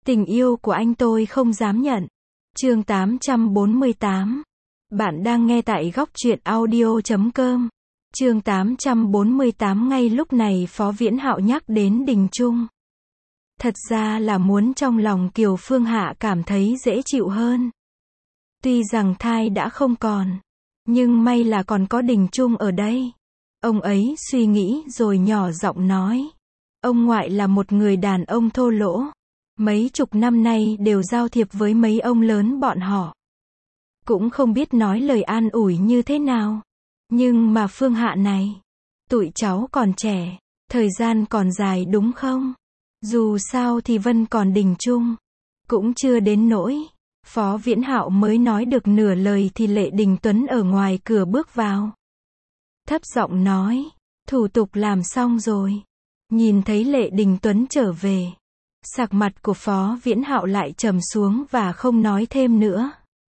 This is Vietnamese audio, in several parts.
Tình yêu của anh tôi không dám nhận. Chương 848. Bạn đang nghe tại góc truyện audio.com. Chương 848. Ngay lúc này Phó Viễn Hạo nhắc đến Đình Trung. Thật ra là muốn trong lòng Kiều Phương Hạ cảm thấy dễ chịu hơn. Tuy rằng thai đã không còn, nhưng may là còn có Đình Trung ở đây. Ông ấy suy nghĩ rồi nhỏ giọng nói. Ông ngoại là một người đàn ông thô lỗ. Mấy chục năm nay đều giao thiệp với mấy ông lớn bọn họ. Cũng không biết nói lời an ủi như thế nào. Nhưng mà Phương Hạ này, tụi cháu còn trẻ, thời gian còn dài đúng không? Dù sao thì Vân còn Đình Trung, cũng chưa đến nỗi. Phó Viễn Hạo mới nói được nửa lời thì Lệ Đình Tuấn ở ngoài cửa bước vào. Thấp giọng nói, thủ tục làm xong rồi. Nhìn thấy Lệ Đình Tuấn trở về, sắc mặt của Phó Viễn Hạo lại trầm xuống và không nói thêm nữa.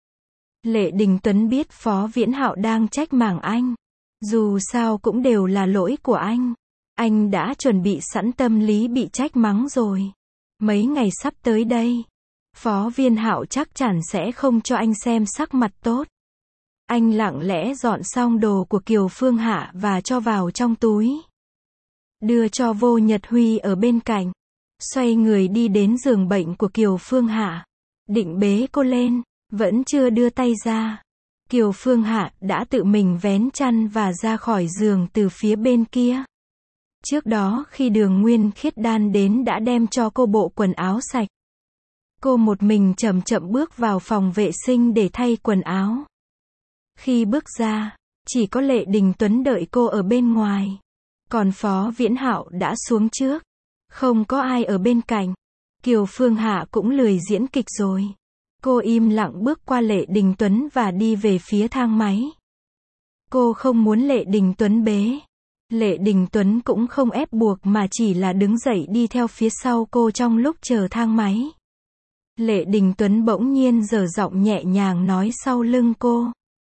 Lệ Đình Tuấn biết Phó Viễn Hạo đang trách mắng anh. Dù sao cũng đều là lỗi của anh. Anh đã chuẩn bị sẵn tâm lý bị trách mắng rồi. Mấy ngày sắp tới đây, Phó Viễn Hạo chắc chắn sẽ không cho anh xem sắc mặt tốt. Anh lặng lẽ dọn xong đồ của Kiều Phương Hạ và cho vào trong túi. Đưa cho Vô Nhật Huy ở bên cạnh. Xoay người đi đến giường bệnh của Kiều Phương Hạ. Định bế cô lên, vẫn chưa đưa tay ra. Kiều Phương Hạ đã tự mình vén chăn và ra khỏi giường từ phía bên kia. Trước đó khi Đường Nguyên Khiết Đan đến đã đem cho cô bộ quần áo sạch. Cô một mình chậm chậm bước vào phòng vệ sinh để thay quần áo. Khi bước ra, chỉ có Lệ Đình Tuấn đợi cô ở bên ngoài. Còn Phó Viễn Hạo đã xuống trước. Không có ai ở bên cạnh. Kiều Phương Hạ cũng lười diễn kịch rồi. Cô im lặng bước qua Lệ Đình Tuấn và đi về phía thang máy. Cô không muốn Lệ Đình Tuấn bế. Lệ Đình Tuấn cũng không ép buộc mà chỉ là đứng dậy đi theo phía sau cô trong lúc chờ thang máy. Lệ Đình Tuấn bỗng nhiên giở giọng nhẹ nhàng nói sau lưng cô.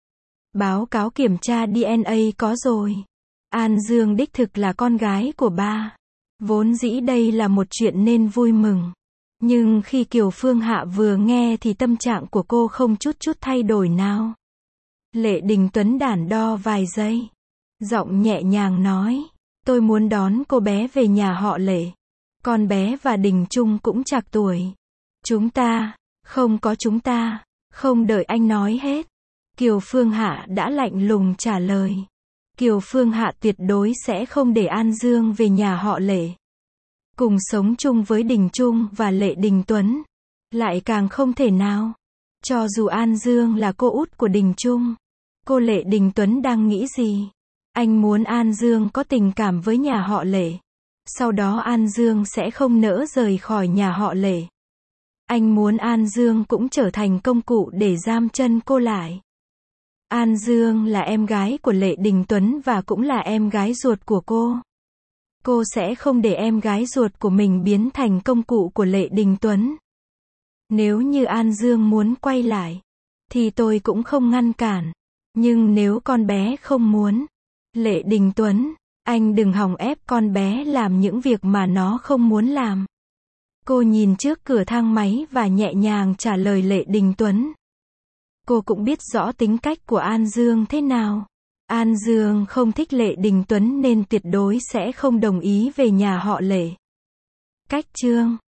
Báo cáo kiểm tra DNA có rồi. An Dương đích thực là con gái của ba. Vốn dĩ đây là một chuyện nên vui mừng. Nhưng khi Kiều Phương Hạ vừa nghe thì tâm trạng của cô không chút thay đổi nào. Lệ Đình Tuấn đắn đo vài giây. Giọng nhẹ nhàng nói. Tôi muốn đón cô bé về nhà họ Lệ. Con bé và Đình Trung cũng trạc tuổi. Chúng ta, không có chúng ta. Không đợi anh nói hết. Kiều Phương Hạ đã lạnh lùng trả lời. Kiều Phương Hạ tuyệt đối sẽ không để An Dương về nhà họ Lệ. Cùng sống chung với Đình Trung và Lệ Đình Tuấn. Lại càng không thể nào. Cho dù An Dương là cô út của Đình Trung. Cô Lệ Đình Tuấn đang nghĩ gì? Anh muốn An Dương có tình cảm với nhà họ Lệ. Sau đó An Dương sẽ không nỡ rời khỏi nhà họ Lệ. Anh muốn An Dương cũng trở thành công cụ để giam chân cô lại. An Dương là em gái của Lệ Đình Tuấn và cũng là em gái ruột của cô. Cô sẽ không để em gái ruột của mình biến thành công cụ của Lệ Đình Tuấn. Nếu như An Dương muốn quay lại, thì tôi cũng không ngăn cản. Nhưng nếu con bé không muốn, Lệ Đình Tuấn, anh đừng hòng ép con bé làm những việc mà nó không muốn làm. Cô nhìn trước cửa thang máy và nhẹ nhàng trả lời Lệ Đình Tuấn. Cô cũng biết rõ tính cách của An Dương thế nào. An Dương không thích Lệ Đình Tuấn nên tuyệt đối sẽ không đồng ý về nhà họ Lệ. Cách chương